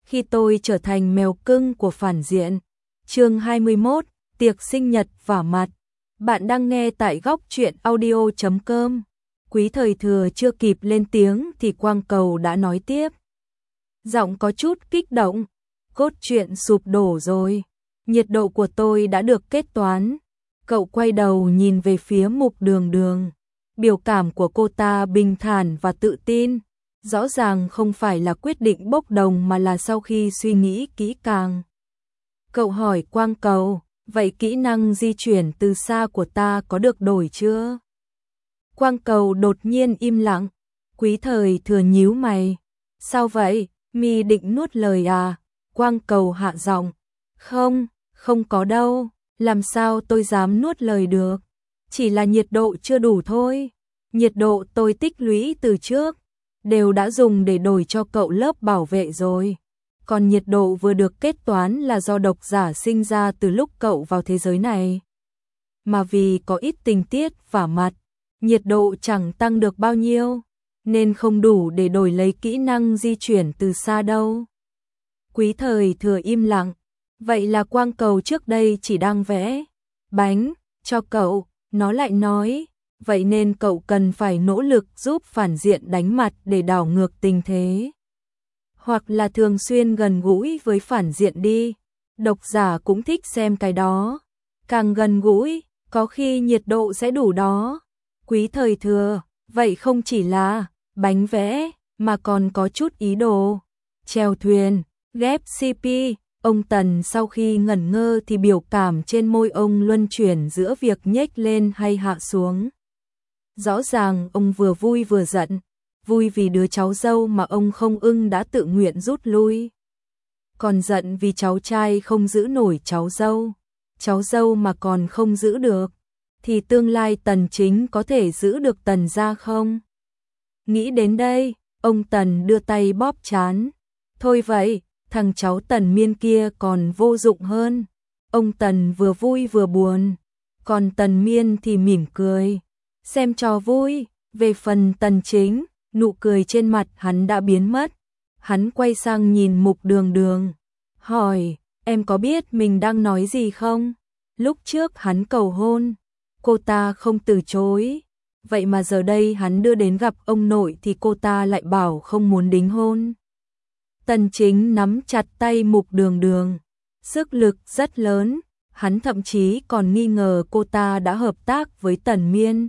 khi tôi trở thành mèo cưng của phản diện. Chương 21, tiệc sinh nhật vả mặt. Bạn đang nghe tại góc truyện audio.com. Quý Thời Thừa chưa kịp lên tiếng thì Quang Cầu đã nói tiếp. Giọng có chút kích động. Cốt truyện sụp đổ rồi. Nhiệt độ của tôi đã được kết toán. Cậu quay đầu nhìn về phía Mục Đường Đường. Biểu cảm của cô ta bình thản và tự tin. Rõ ràng không phải là quyết định bốc đồng mà là sau khi suy nghĩ kỹ càng. Cậu hỏi Quang Cầu, vậy kỹ năng di chuyển từ xa của ta có được đổi chưa? Quang Cầu đột nhiên im lặng. Quý Thời Thừa nhíu mày. Sao vậy, mi định nuốt lời à? Quang Cầu hạ giọng. Không có đâu, làm sao tôi dám nuốt lời được. Chỉ là nhiệt độ chưa đủ thôi. Nhiệt độ tôi tích lũy từ trước đều đã dùng để đổi cho cậu lớp bảo vệ rồi. Còn nhiệt độ vừa được kết toán là do độc giả sinh ra từ lúc cậu vào thế giới này. Mà vì có ít tình tiết vả mặt, nhiệt độ chẳng tăng được bao nhiêu, nên không đủ để đổi lấy kỹ năng di chuyển từ xa đâu. Quý Thời Thừa im lặng. Vậy là Quang Cầu trước đây chỉ đang vẽ bánh cho cậu, nó lại nói. Vậy nên cậu cần phải nỗ lực giúp phản diện đánh mặt để đảo ngược tình thế. Hoặc là thường xuyên gần gũi với phản diện đi. Độc giả cũng thích xem cái đó. Càng gần gũi, có khi nhiệt độ sẽ đủ đó. Quý Thời Thừa, vậy không chỉ là bánh vẽ, mà còn có chút ý đồ. Chèo thuyền, ghép CP. Ông Tần sau khi ngẩn ngơ thì biểu cảm trên môi ông luân chuyển giữa việc nhếch lên hay hạ xuống. Rõ ràng ông vừa vui vừa giận, vui vì đứa cháu dâu mà ông không ưng đã tự nguyện rút lui. Còn giận vì cháu trai không giữ nổi cháu dâu mà còn không giữ được, thì tương lai Tần Chính có thể giữ được Tần gia không? Nghĩ đến đây, ông Tần đưa tay bóp trán. Thôi vậy, thằng cháu Tần Miên kia còn vô dụng hơn. Ông Tần vừa vui vừa buồn, còn Tần Miên thì mỉm cười. Xem trò vui. Về phần Tần Chính, nụ cười trên mặt hắn đã biến mất. Hắn quay sang nhìn Mục Đường Đường, hỏi, em có biết mình đang nói gì không? Lúc trước hắn cầu hôn, cô ta không từ chối. Vậy mà giờ đây hắn đưa đến gặp ông nội thì cô ta lại bảo không muốn đính hôn. Tần Chính nắm chặt tay Mục Đường Đường, sức lực rất lớn. Hắn thậm chí còn nghi ngờ cô ta đã hợp tác với Tần Miên.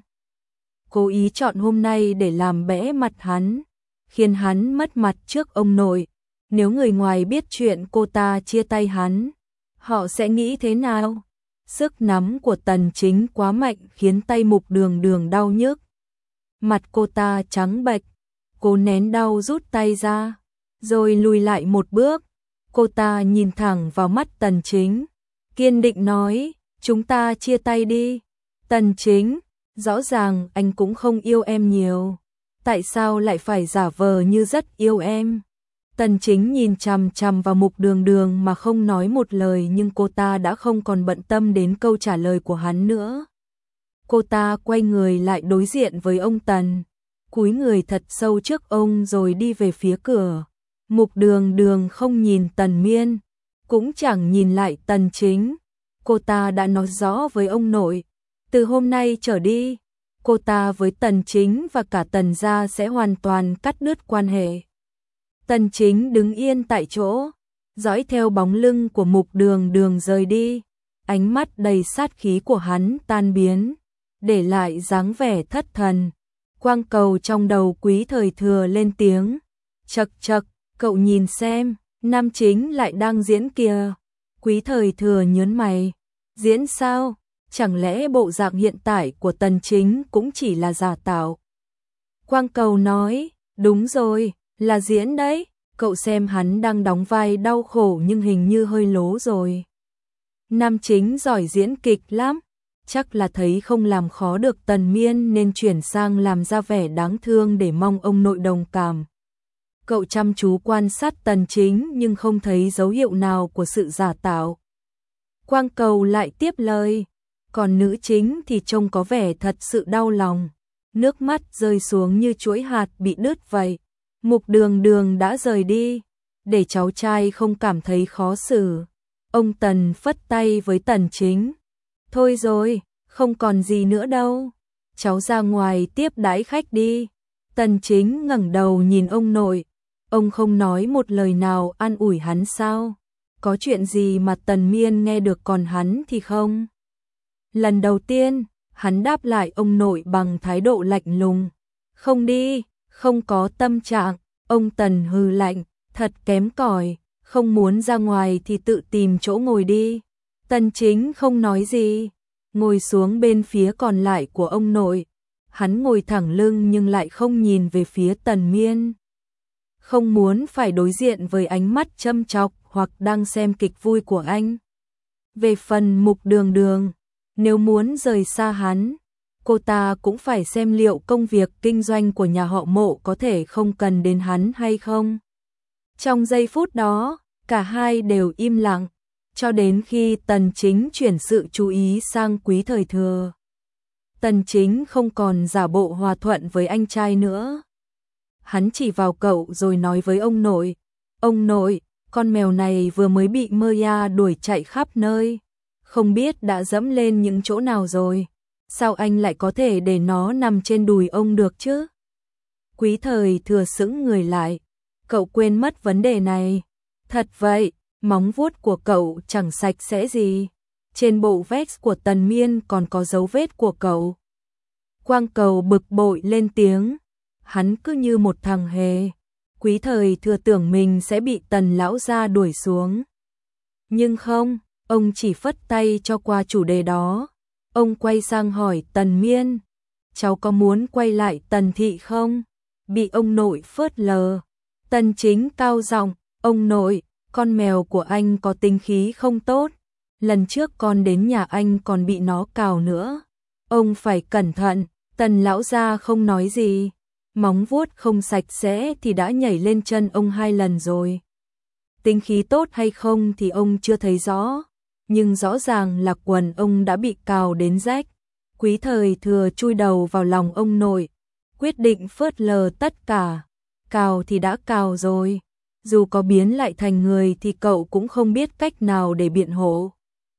Cố ý chọn hôm nay để làm bẽ mặt hắn, khiến hắn mất mặt trước ông nội. Nếu người ngoài biết chuyện cô ta chia tay hắn, họ sẽ nghĩ thế nào? Sức nắm của Tần Chính quá mạnh khiến tay Mục Đường Đường đau nhức. Mặt cô ta trắng bệch, cô nén đau rút tay ra, rồi lùi lại một bước. Cô ta nhìn thẳng vào mắt Tần Chính, kiên định nói, chúng ta chia tay đi. Tần Chính, rõ ràng anh cũng không yêu em nhiều. Tại sao lại phải giả vờ như rất yêu em? Tần Chính nhìn chằm chằm vào Mục Đường Đường mà không nói một lời, nhưng cô ta đã không còn bận tâm đến câu trả lời của hắn nữa. Cô ta quay người lại đối diện với ông Tần, cúi người thật sâu trước ông rồi đi về phía cửa. Mục Đường Đường không nhìn Tần Miên, cũng chẳng nhìn lại Tần Chính. Cô ta đã nói rõ với ông nội, từ hôm nay trở đi, cô ta với Tần Chính và cả Tần gia sẽ hoàn toàn cắt đứt quan hệ. Tần Chính đứng yên tại chỗ, dõi theo bóng lưng của Mục Đường Đường rời đi. Ánh mắt đầy sát khí của hắn tan biến, để lại dáng vẻ thất thần. Quang Cầu trong đầu Quý Thời Thừa lên tiếng, chậc chậc, cậu nhìn xem, nam chính lại đang diễn kìa. Quý Thời Thừa nhớn mày, diễn sao? Chẳng lẽ bộ dạng hiện tại của Tần Chính cũng chỉ là giả tạo? Quang Cầu nói, đúng rồi, là diễn đấy. Cậu xem hắn đang đóng vai đau khổ nhưng hình như hơi lố rồi. Nam chính giỏi diễn kịch lắm, chắc là thấy không làm khó được Tần Miên nên chuyển sang làm ra vẻ đáng thương để mong ông nội đồng cảm. Cậu chăm chú quan sát Tần Chính nhưng không thấy dấu hiệu nào của sự giả tạo. Quang Cầu lại tiếp lời, còn nữ chính thì trông có vẻ thật sự đau lòng, nước mắt rơi xuống như chuỗi hạt bị đứt vậy. Mục Đường Đường đã rời đi, để cháu trai không cảm thấy khó xử. Ông Tần phất tay với Tần Chính. Thôi rồi, không còn gì nữa đâu. Cháu ra ngoài tiếp đãi khách đi. Tần Chính ngẩng đầu nhìn ông nội. Ông không nói một lời nào an ủi hắn sao? Có chuyện gì mà Tần Miên nghe được còn hắn thì không? Lần đầu tiên, hắn đáp lại ông nội bằng thái độ lạnh lùng. Không đi, không có tâm trạng. Ông Tần hừ lạnh, thật kém cỏi, không muốn ra ngoài thì tự tìm chỗ ngồi đi. Tần Chính không nói gì, ngồi xuống bên phía còn lại của ông nội. Hắn ngồi thẳng lưng nhưng lại không nhìn về phía Tần Miên. Không muốn phải đối diện với ánh mắt châm chọc hoặc đang xem kịch vui của anh. Về phần Mục Đường Đường, nếu muốn rời xa hắn, cô ta cũng phải xem liệu công việc kinh doanh của nhà họ Mộ có thể không cần đến hắn hay không. Trong giây phút đó, cả hai đều im lặng, cho đến khi Tần Chính chuyển sự chú ý sang Quý Thời Thừa. Tần Chính không còn giả bộ hòa thuận với anh trai nữa. Hắn chỉ vào cậu rồi nói với ông nội. Ông nội, con mèo này vừa mới bị Maya đuổi chạy khắp nơi. Không biết đã dẫm lên những chỗ nào rồi. Sao anh lại có thể để nó nằm trên đùi ông được chứ? Quý Thời Thừa sững người lại. Cậu quên mất vấn đề này. Thật vậy, móng vuốt của cậu chẳng sạch sẽ gì. Trên bộ vest của Tần Miên còn có dấu vết của cậu. Quang Cầu bực bội lên tiếng. Hắn cứ như một thằng hề. Quý Thời Thừa tưởng mình sẽ bị Tần lão gia đuổi xuống. Nhưng không, ông chỉ phất tay cho qua chủ đề đó. Ông quay sang hỏi Tần Miên. Cháu có muốn quay lại Tần thị không? Bị ông nội phớt lờ. Tần Chính cao giọng, ông nội, con mèo của anh có tính khí không tốt. Lần trước con đến nhà anh còn bị nó cào nữa. Ông phải cẩn thận. Tần lão gia không nói gì. Móng vuốt không sạch sẽ thì đã nhảy lên chân ông 2 lần rồi. Tính khí tốt hay không thì ông chưa thấy rõ. Nhưng rõ ràng là quần ông đã bị cào đến rách. Quý Thời Thừa chui đầu vào lòng ông nội. Quyết định phớt lờ tất cả. Cào thì đã cào rồi. Dù có biến lại thành người thì cậu cũng không biết cách nào để biện hộ.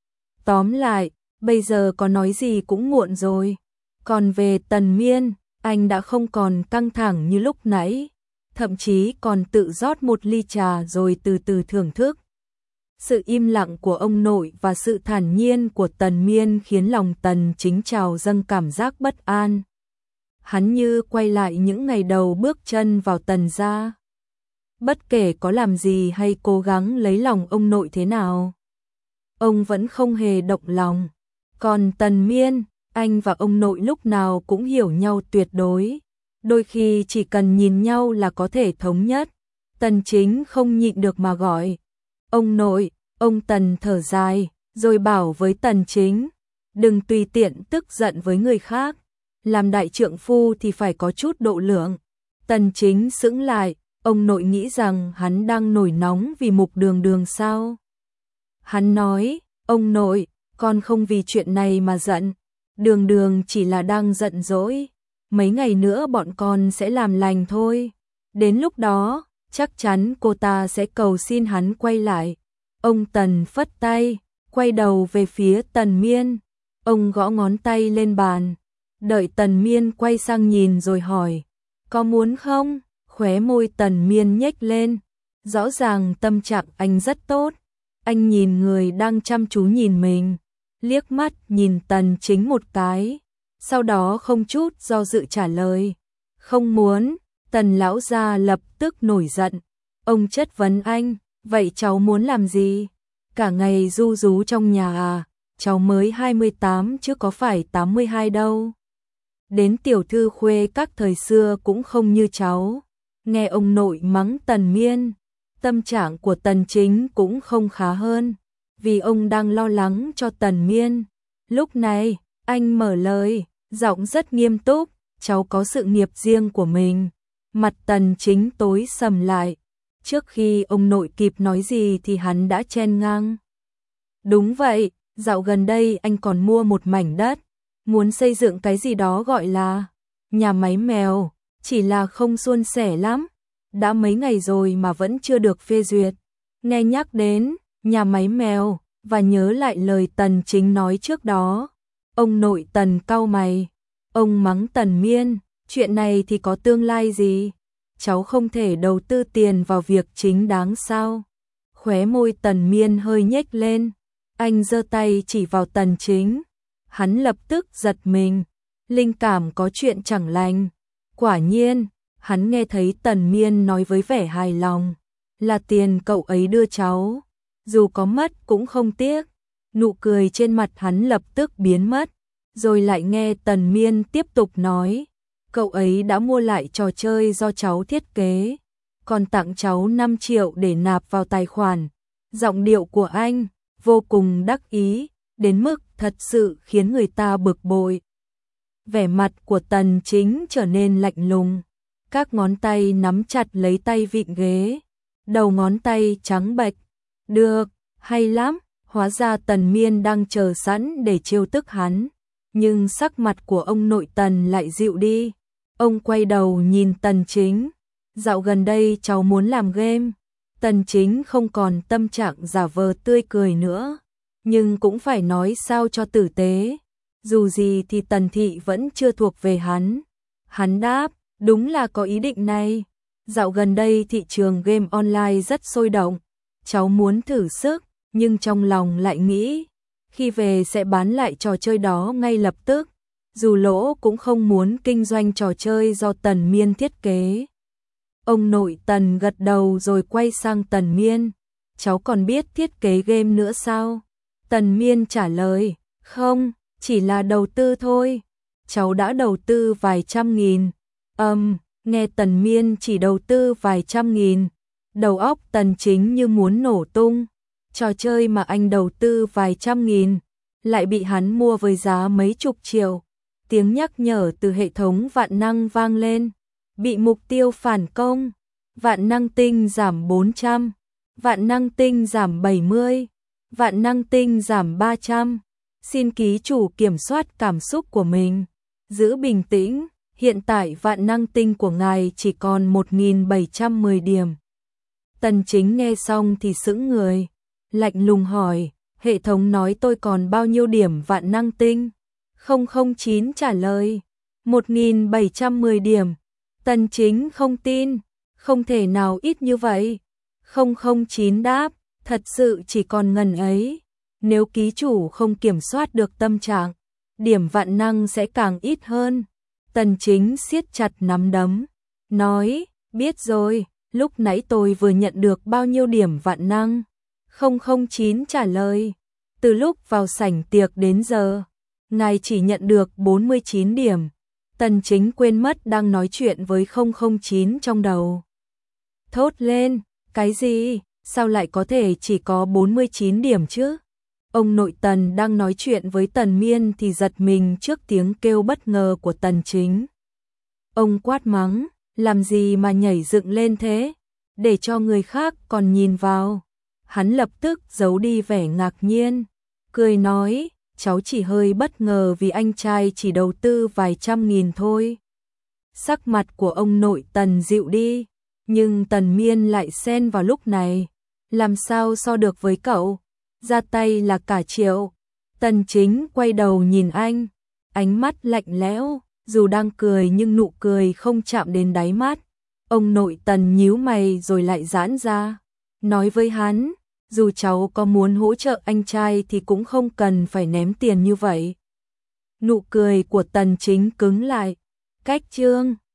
Tóm lại, bây giờ có nói gì cũng muộn rồi. Còn về Tần Miên, anh đã không còn căng thẳng như lúc nãy. Thậm chí còn tự rót một ly trà rồi từ từ thưởng thức. Sự im lặng của ông nội và sự thản nhiên của Tần Miên khiến lòng Tần Chính trào dâng cảm giác bất an. Hắn như quay lại những ngày đầu bước chân vào Tần gia. Bất kể có làm gì hay cố gắng lấy lòng ông nội thế nào, ông vẫn không hề động lòng. Còn Tần Miên, anh và ông nội lúc nào cũng hiểu nhau tuyệt đối. Đôi khi chỉ cần nhìn nhau là có thể thống nhất. Tần Chính không nhịn được mà gọi. Ông nội, ông Tần thở dài, rồi bảo với Tần Chính. Đừng tùy tiện tức giận với người khác. Làm đại trượng phu thì phải có chút độ lượng. Tần Chính sững lại, ông nội nghĩ rằng hắn đang nổi nóng vì Mục Đường Đường sao? Hắn nói, ông nội, con không vì chuyện này mà giận. Đường Đường chỉ là đang giận dỗi. Mấy ngày nữa bọn con sẽ làm lành thôi. Đến lúc đó, chắc chắn cô ta sẽ cầu xin hắn quay lại. Ông Tần phất tay, quay đầu về phía Tần Miên. Ông gõ ngón tay lên bàn. Đợi Tần Miên quay sang nhìn rồi hỏi. Có muốn không? Khóe môi Tần Miên nhếch lên. Rõ ràng tâm trạng anh rất tốt. Anh nhìn người đang chăm chú nhìn mình. Liếc mắt nhìn Tần Chính một cái. Sau đó không chút do dự trả lời. Không muốn. Tần lão gia lập tức nổi giận. Ông chất vấn anh. Vậy cháu muốn làm gì? Cả ngày ru rú trong nhà à? Cháu mới 28 chứ có phải 82 đâu. Đến tiểu thư khuê các thời xưa cũng không như cháu. Nghe ông nội mắng Tần Miên, tâm trạng của Tần Chính cũng không khá hơn, vì ông đang lo lắng cho Tần Miên. Lúc này, anh mở lời, giọng rất nghiêm túc, cháu có sự nghiệp riêng của mình. Mặt Tần Chính tối sầm lại, trước khi ông nội kịp nói gì thì hắn đã chen ngang. Đúng vậy, dạo gần đây anh còn mua một mảnh đất, muốn xây dựng cái gì đó gọi là nhà máy mèo, chỉ là không suôn sẻ lắm. đã mấy ngày rồi mà vẫn chưa được phê duyệt. Nghe nhắc đến nhà máy mèo và nhớ lại lời Tần Chính nói trước đó. Ông nội Tần cau mày, ông mắng Tần Miên, chuyện này thì có tương lai gì? Cháu không thể đầu tư tiền vào việc chính đáng sao? Khóe môi Tần Miên hơi nhếch lên, anh giơ tay chỉ vào Tần Chính. Hắn lập tức giật mình, linh cảm có chuyện chẳng lành. Quả nhiên, hắn nghe thấy Tần Miên nói với vẻ hài lòng, là tiền cậu ấy đưa cháu, dù có mất cũng không tiếc. Nụ cười trên mặt hắn lập tức biến mất, rồi lại nghe Tần Miên tiếp tục nói, cậu ấy đã mua lại trò chơi do cháu thiết kế, còn tặng cháu 5 triệu để nạp vào tài khoản. Giọng điệu của anh vô cùng đắc ý, đến mức thật sự khiến người ta bực bội. Vẻ mặt của Tần Chính trở nên lạnh lùng, các ngón tay nắm chặt lấy tay vịn ghế, đầu ngón tay trắng bệch. Được, hay lắm, hóa ra Tần Miên đang chờ sẵn để trêu tức hắn, nhưng sắc mặt của ông nội Tần lại dịu đi. Ông quay đầu nhìn Tần Chính, dạo gần đây cháu muốn làm game. Tần Chính không còn tâm trạng giả vờ tươi cười nữa, nhưng cũng phải nói sao cho tử tế. Dù gì thì Tần Thị vẫn chưa thuộc về hắn. Hắn đáp, đúng là có ý định này. Dạo gần đây thị trường game online rất sôi động. Cháu muốn thử sức, nhưng trong lòng lại nghĩ, khi về sẽ bán lại trò chơi đó ngay lập tức. Dù lỗ cũng không muốn kinh doanh trò chơi do Tần Miên thiết kế. Ông nội Tần gật đầu rồi quay sang Tần Miên. Cháu còn biết thiết kế game nữa sao? Tần Miên trả lời, không, chỉ là đầu tư thôi. Cháu đã đầu tư vài trăm nghìn. Nghe Tần Miên chỉ đầu tư vài trăm nghìn. Đầu óc Tần Chính như muốn nổ tung. Trò chơi mà anh đầu tư vài trăm nghìn, lại bị hắn mua với giá mấy chục triệu. Tiếng nhắc nhở từ hệ thống vạn năng vang lên. Bị mục tiêu phản công. Vạn năng tinh giảm 400. Vạn năng tinh giảm 70. Vạn năng tinh giảm 300. Xin ký chủ kiểm soát cảm xúc của mình. Giữ bình tĩnh. Hiện tại vạn năng tinh của ngài chỉ còn 1710 điểm. Tần Chính nghe xong thì sững người. Lạnh lùng hỏi, hệ thống nói tôi còn bao nhiêu điểm vạn năng tinh? 009 trả lời, 1710 điểm. Tần Chính không tin, không thể nào ít như vậy. 009 đáp, thật sự chỉ còn ngần ấy. Nếu ký chủ không kiểm soát được tâm trạng, điểm vạn năng sẽ càng ít hơn. Tần Chính siết chặt nắm đấm, nói, biết rồi, lúc nãy tôi vừa nhận được bao nhiêu điểm vạn năng? 009 trả lời, từ lúc vào sảnh tiệc đến giờ, ngài chỉ nhận được 49 điểm. Tần Chính quên mất đang nói chuyện với 009 trong đầu. Thốt lên, cái gì? Sao lại có thể chỉ có 49 điểm chứ? Ông nội Tần đang nói chuyện với Tần Miên thì giật mình trước tiếng kêu bất ngờ của Tần Chính. Ông quát mắng, làm gì mà nhảy dựng lên thế? Để cho người khác còn nhìn vào. Hắn lập tức giấu đi vẻ ngạc nhiên, cười nói, cháu chỉ hơi bất ngờ vì anh trai chỉ đầu tư vài trăm nghìn thôi. Sắc mặt của ông nội Tần dịu đi, nhưng Tần Miên lại xen vào lúc này. Làm sao so được với cậu? Ra tay là cả triệu. Tần Chính quay đầu nhìn anh, ánh mắt lạnh lẽo, dù đang cười nhưng nụ cười không chạm đến đáy mắt. Ông nội Tần nhíu mày rồi lại giãn ra, nói với hắn, dù cháu có muốn hỗ trợ anh trai thì cũng không cần phải ném tiền như vậy. Nụ cười của Tần Chính cứng lại. Cách chương